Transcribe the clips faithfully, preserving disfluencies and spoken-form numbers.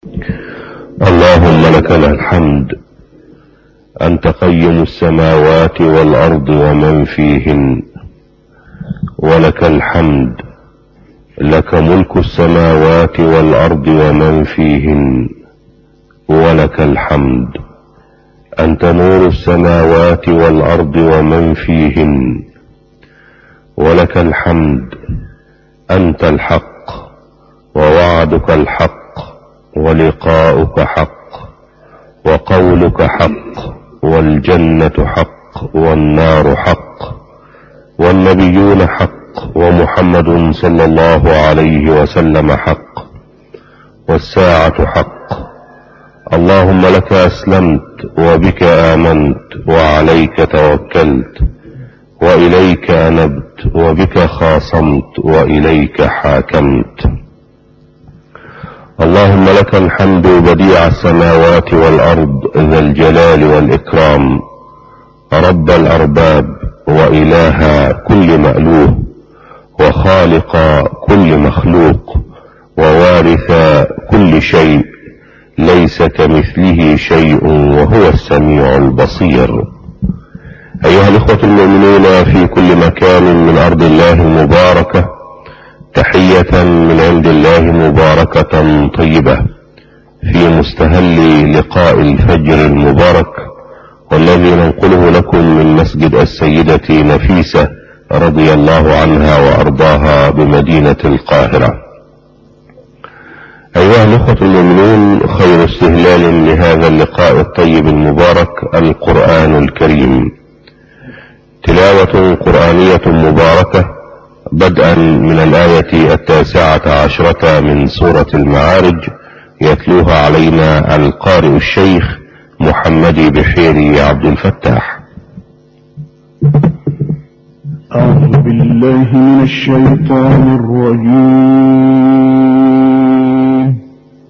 اللهم لك الحمد، أنت قيم السماوات والأرض ومن فيهن، ولك الحمد، لك ملك السماوات والأرض ومن فيهن، ولك الحمد، أنت نور السماوات والأرض ومن فيهن، ولك الحمد، أنت الحق، ووعدك الحق، ولقاؤك حق، وقولك حق، والجنة حق، والنار حق، والنبيون حق، ومحمد صلى الله عليه وسلم حق، والساعة حق. اللهم لك أسلمت، وبك آمنت، وعليك توكلت، وإليك أنبت، وبك خاصمت، وإليك حاكمت. اللهم لك الحمد بديع السماوات والأرض، ذا الجلال والإكرام، رب الأرباب، وإله كل مألوه، وخالق كل مخلوق، ووارث كل شيء، ليس كمثله شيء، وهو السميع البصير. أيها الإخوة المؤمنون في كل مكان من أرض الله المباركة، تحية من عند الله مباركة طيبة في مستهل لقاء الفجر المبارك، والذي ننقله لكم من مسجد السيدة نفيسة رضي الله عنها وأرضاها بمدينة القاهرة. أيها الأخوة المؤمنون، خير استهلال لهذا اللقاء الطيب المبارك القرآن الكريم، تلاوة قرآنية مباركة بدءا من الآية التاسعة عشرة من سورة المعارج، يتلوها علينا القارئ الشيخ محمد بحيري عبد الفتاح. أعوذ بالله من الشيطان الرجيم.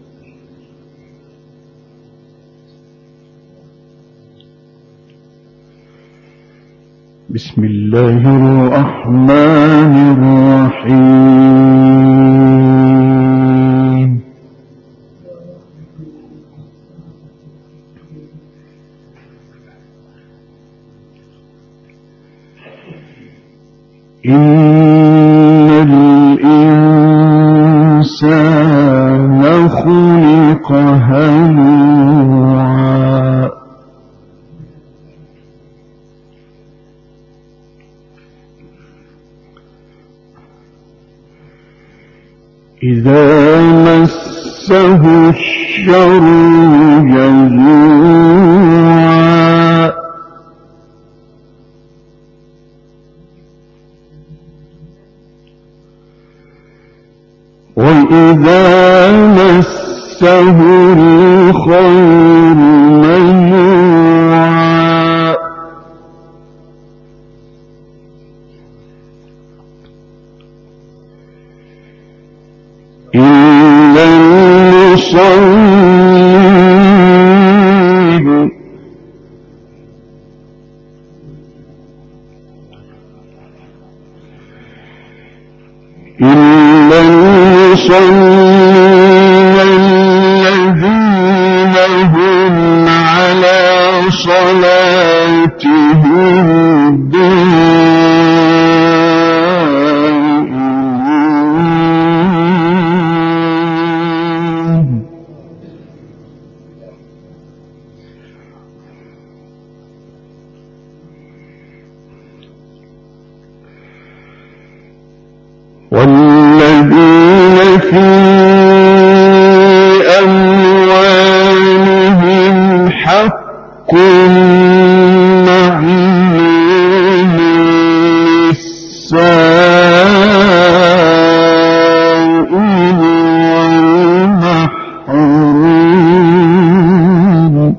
بسم الله الرحمن الرحيم. إن الإنسان خلق هلوعا إذا مسه الشر جزوعا وإذا مسه الخير منوعا إلا المصلين إلا المصلين الذين هم على صلاتهم دائمون والذين في أموالهم حق معلوم للسائل والمحروم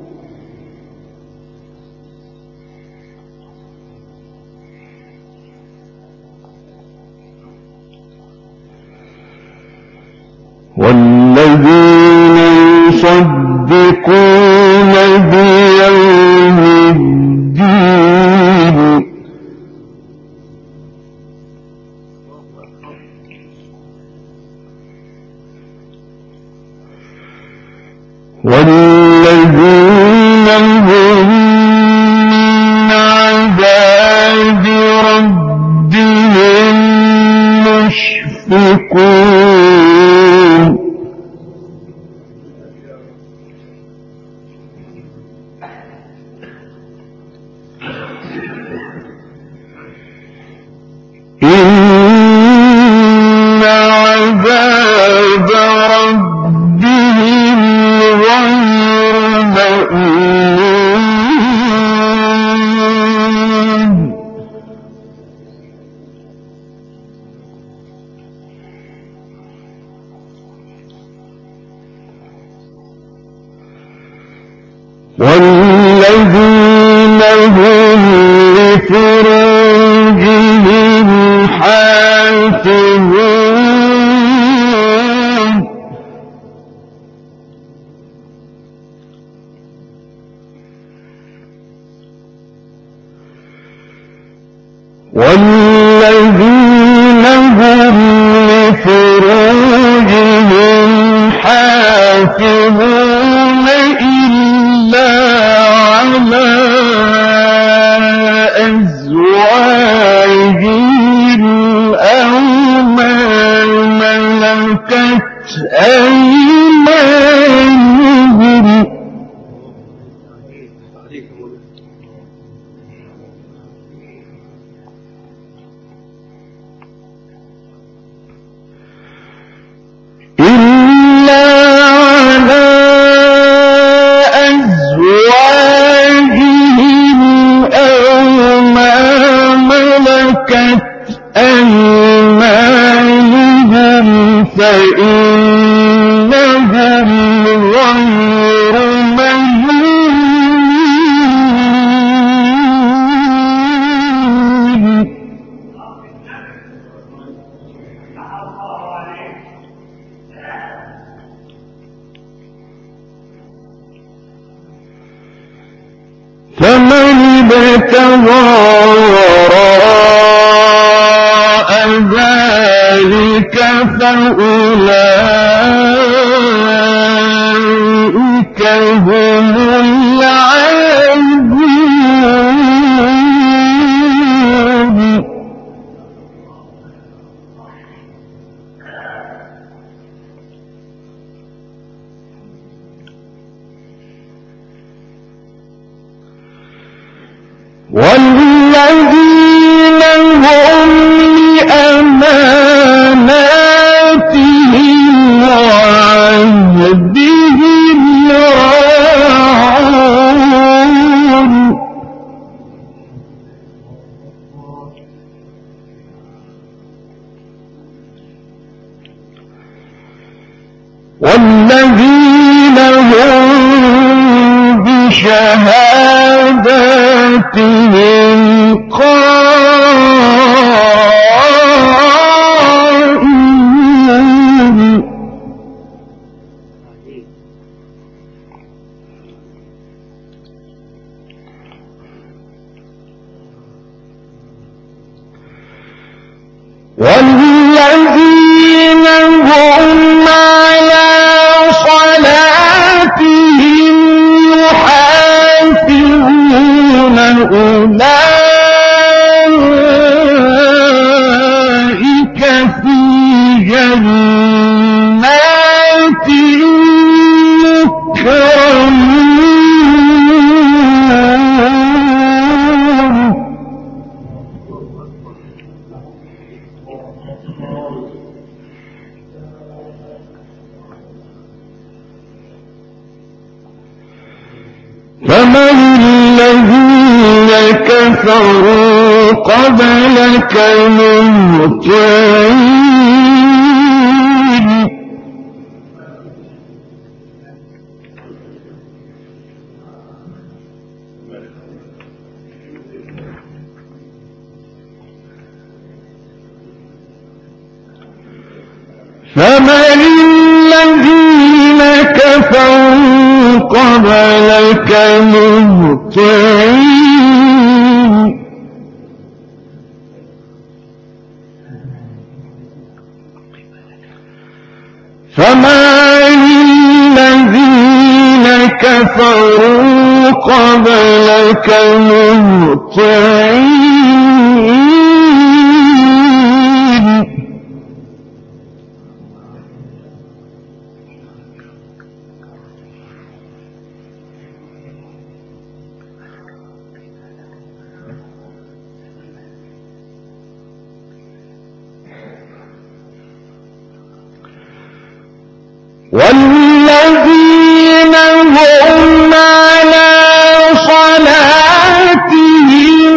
والذين يصدقون بيوم الدين والذين هم من عذاب ربهم مشفقون إن عذاب ربهم غير مأمون والذين هم لفروجهم حافظون والذين هم لفروجهم حافظون إلا على أزواجهم أو ما ملكت أيمانهم إلا على أزواجهم أو ما ملكت أيمانهم فإنهم غير ملومين فمن ابتغى وراء ذلك فأولئك هم العادون والذين هم لأماناتهم وعهدهم راعون والذين هم بشهاداتهم قائمون والذين هم على صلاتهم يحافظون أولئك في جنات مكرمون فمن الذين كفروا قبلك مهطعين فمن الذين كفروا قبلك مهطعين فما للذين كفروا قبلك مهطعين والذين هم على صلاتهم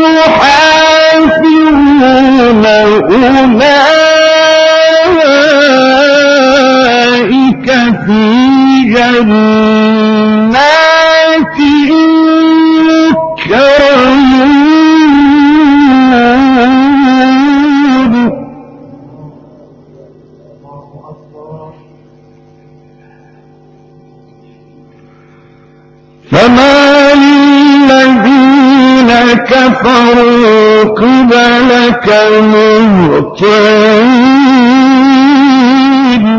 يحافظون أولئك في جنات مكرمون فما للذين كفروا قبلك مهطعين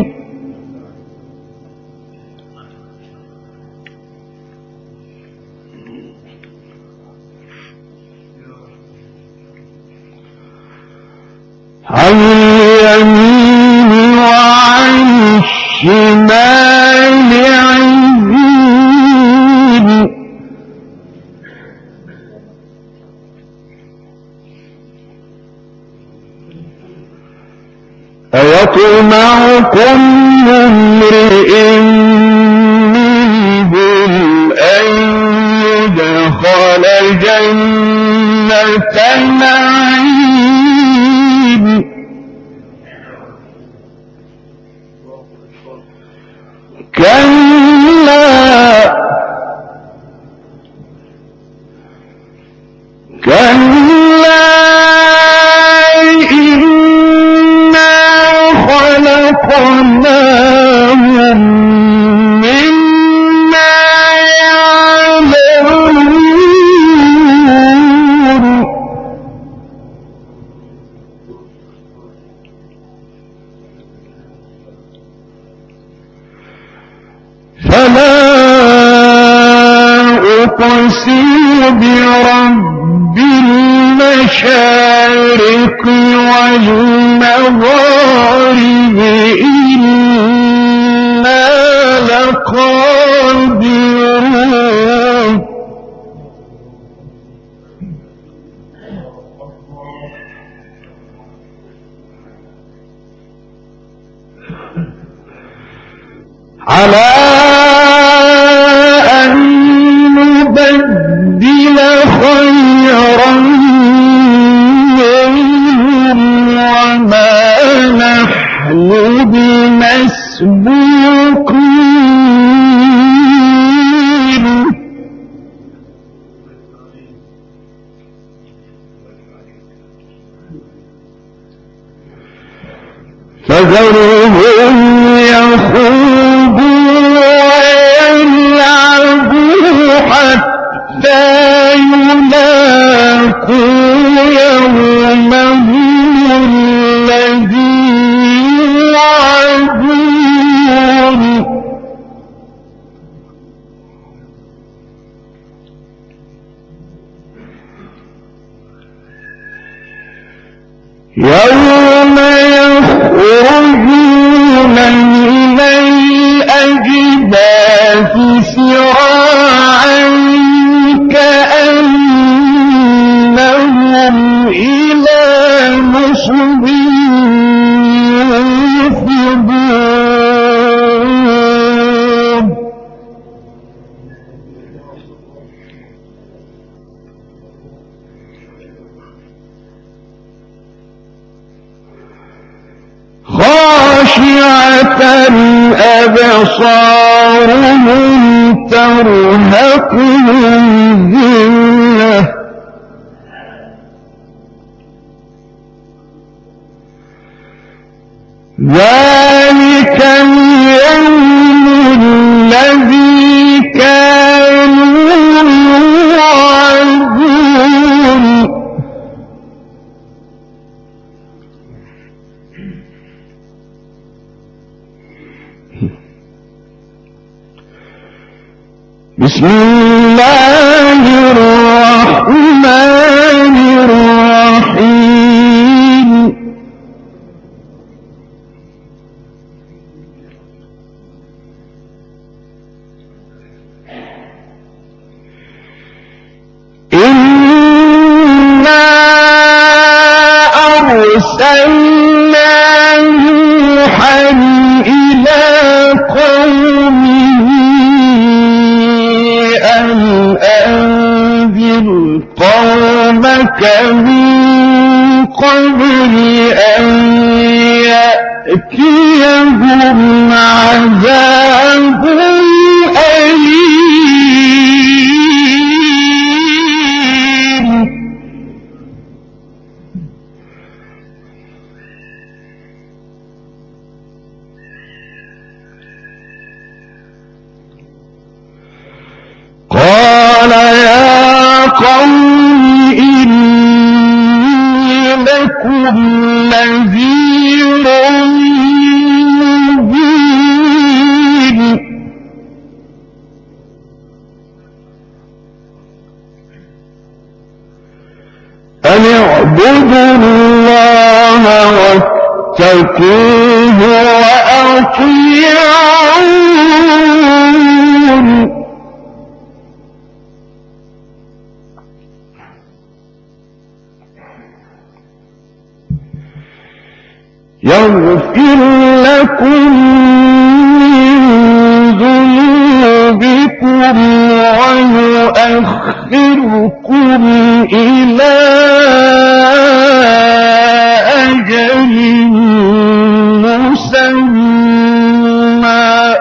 عن اليمين وعن الشمال عزين أيطمع كل امرئ منهم أن يدخل جنة نعيم كلا كلا إنا خلقناهم مما يعلمون فلا أقسم برب المشارق والمغارب إنا لقادرون على أن نبدل خيرا منهم وما نحن بمسبوقين فذرهم يخوضوا ويلعبوا حتى يلاقوا يومهم الذي يوعدون يوم يخرجون من الأجداث سراعا كأنهم إلى نصب يوفضون خاشعة أبصارهم ترهقهم ذلة ذلك اليوم الذي كانوا يوعدون بسم الله الرحمن الرحيم إنا أرسلنا نوحا إلى قومه أن أنذر قومك من قبل أن يأتيهم عذاب أليم قال يا قوم إني لكم نذير مبين أن اعبدوا الله واتقوه وأطيعون يغفر لكم من ذنوبكم ويؤخركم إلى أجل مسمى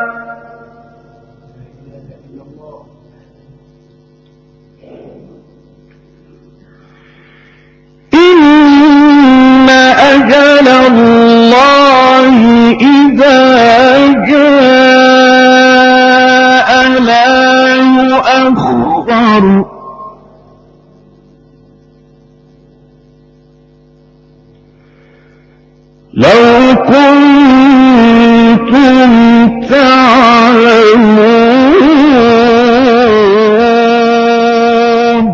إن أجل الله إذا جاء لا يؤخر لو كنتم تعلمون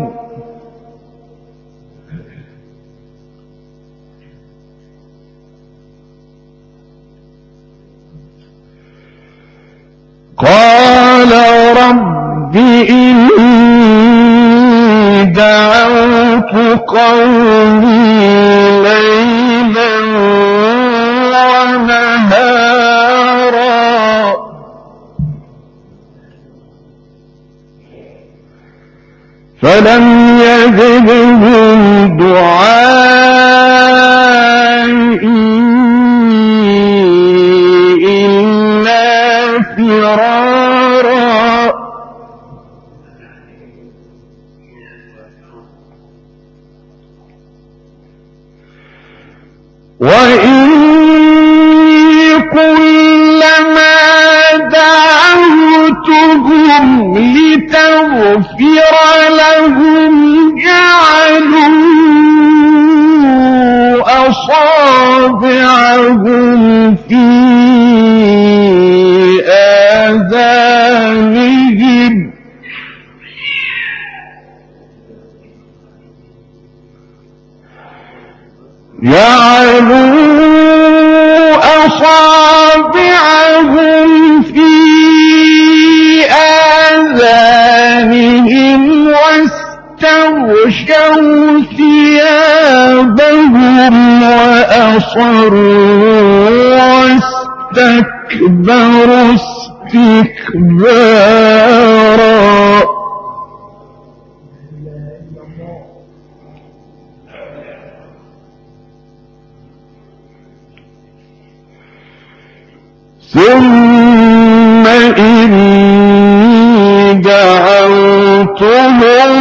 قال رب إني دعوت قومي ليلا ونهارا فلم يزدهم دعائي إلا فرارا وإني كلما دعوتهم لتغفر لهم جعلوا أصابعهم في آذانهم جعلوا أصابعهم في آذانهم واستغشوا ثيابهم وأصروا واستكبروا استكبارا ثم إني دعوتهم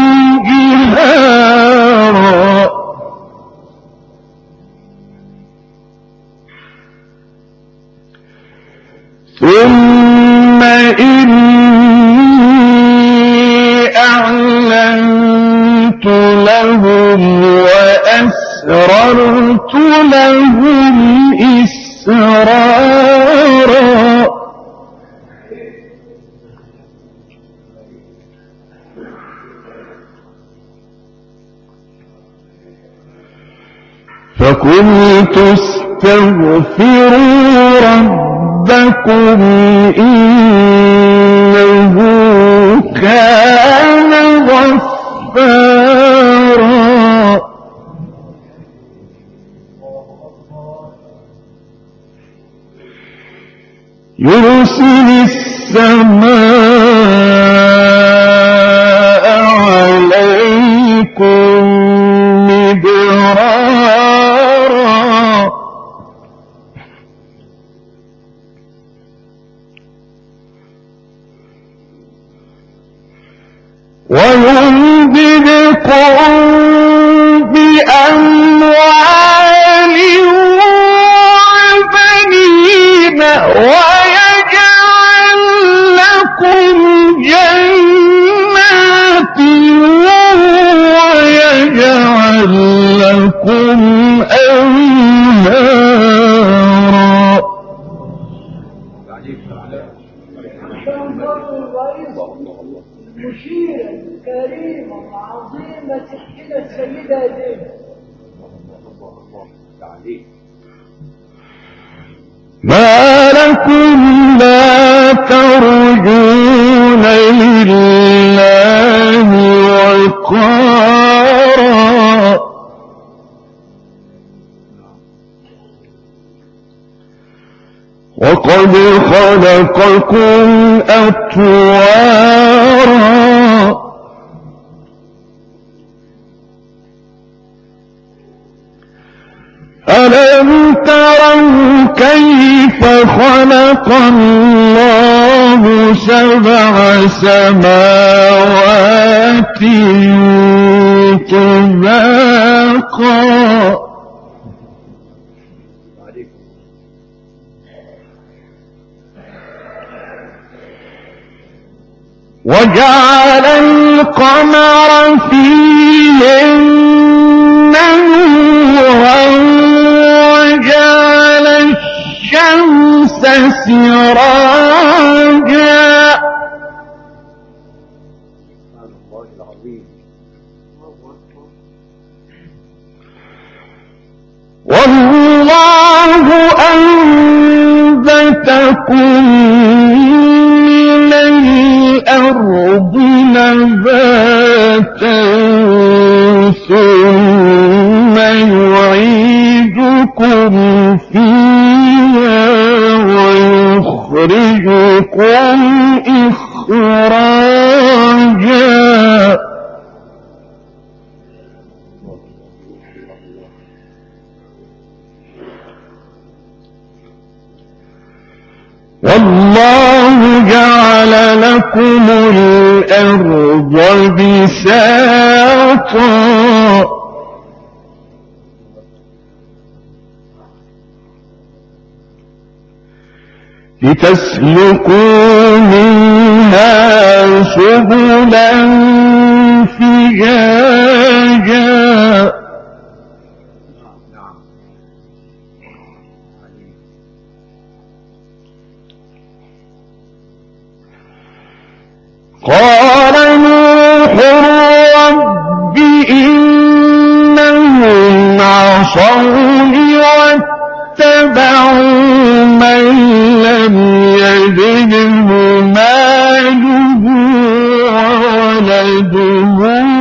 جهارا ثم إني فقلت استغفروا ربكم إنه كان غفارا يرسل السماء عليكم مدرارا ويمددكم بأموال وبنين ويجعل لكم جنات ويجعل لكم أنهارا. المشيرة الكريمة العظيمة سيدة السيدة دين ما لكم لا ترجون لله وقارا وقد خلقكم أطوارا ألم تروا كيف خلق الله سبع سماوات طباقا وجعل القمر فيهن نورا وجعل الشمس سراجا والله أنبتكم من الأرض نباتا ثم يعيدكم فيها ويخرجكم إخراجا والله جعل لكم الأرض بساطا لتسلكوا منها سبلا فجاجا قال نوح رب إنهم عصوني واتبعوا من لم يزده ماله وولده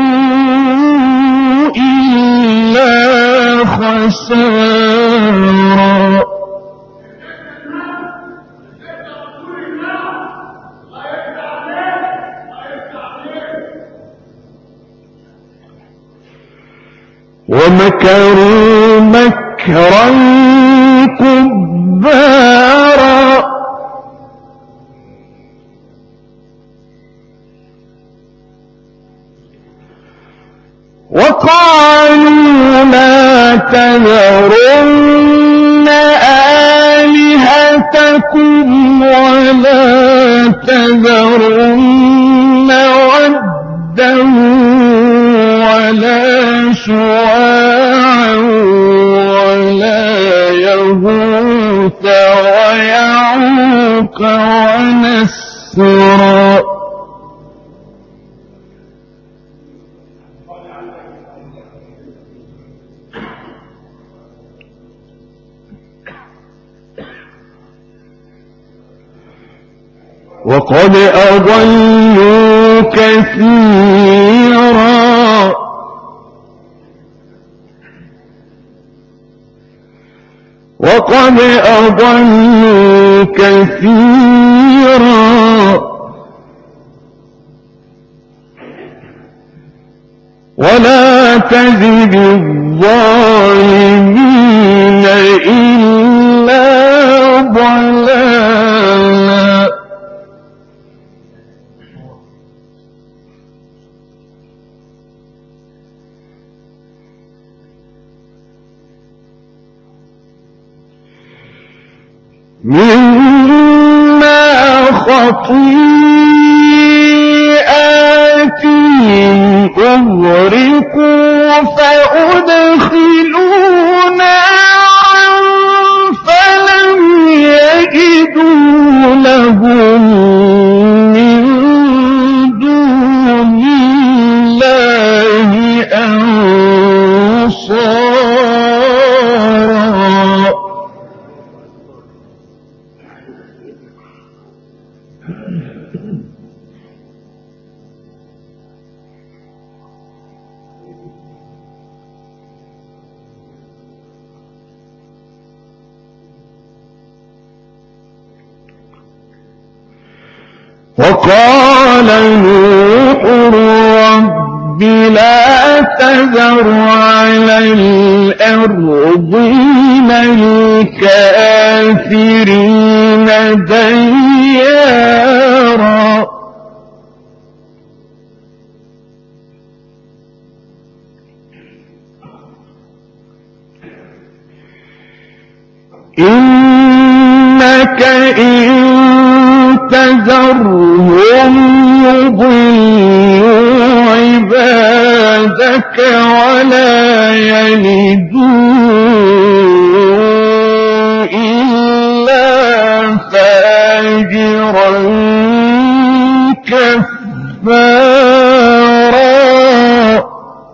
إلا خسارا ومكروا مكرا كبارا وقالوا لا تذرن آلهتكم ولا تذرن ودا ولا سواعا ولا يغوث ويعوق ونسرا وقد أضلوا كثيرا وقد أضلوا كثيرا ولا تزد الظالمين إلا ضلالا. مما خطيئاتهم أغرقوا فأدخلوا نارا فلم يجدوا لهم من دون الله أنصارا. وقال نوح رب لا تذر على الأرض من الكافرين ديارا. إنك إن تذرهم يضلوا عبادك ولا يلدوا إلا فاجرا كفارا.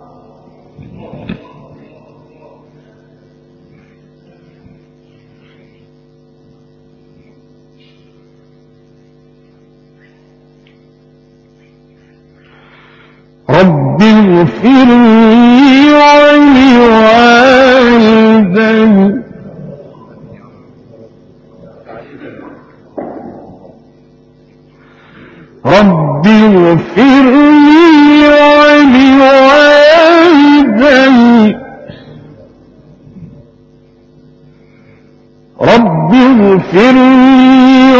رب اغفر لي ولوالدي رب اغفر لي ولوالدي رب اغفر لي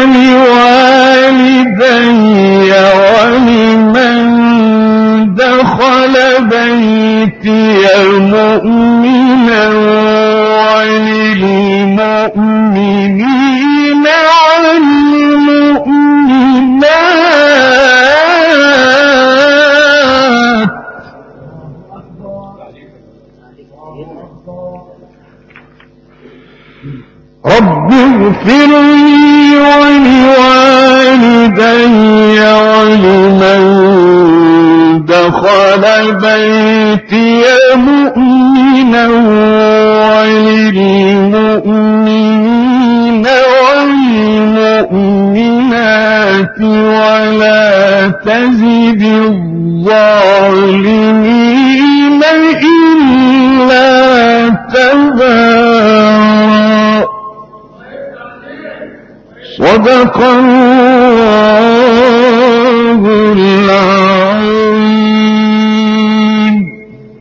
ولوالدي ولمن دخل بيتي مؤمنا وللمؤمنين والمؤمنات رب اغفر لي ولوالدي ولمن دخل بيتي مؤمنا وللمؤمنين والمؤمنات ولا تزد الظالمين إلا تبارا. صدق الله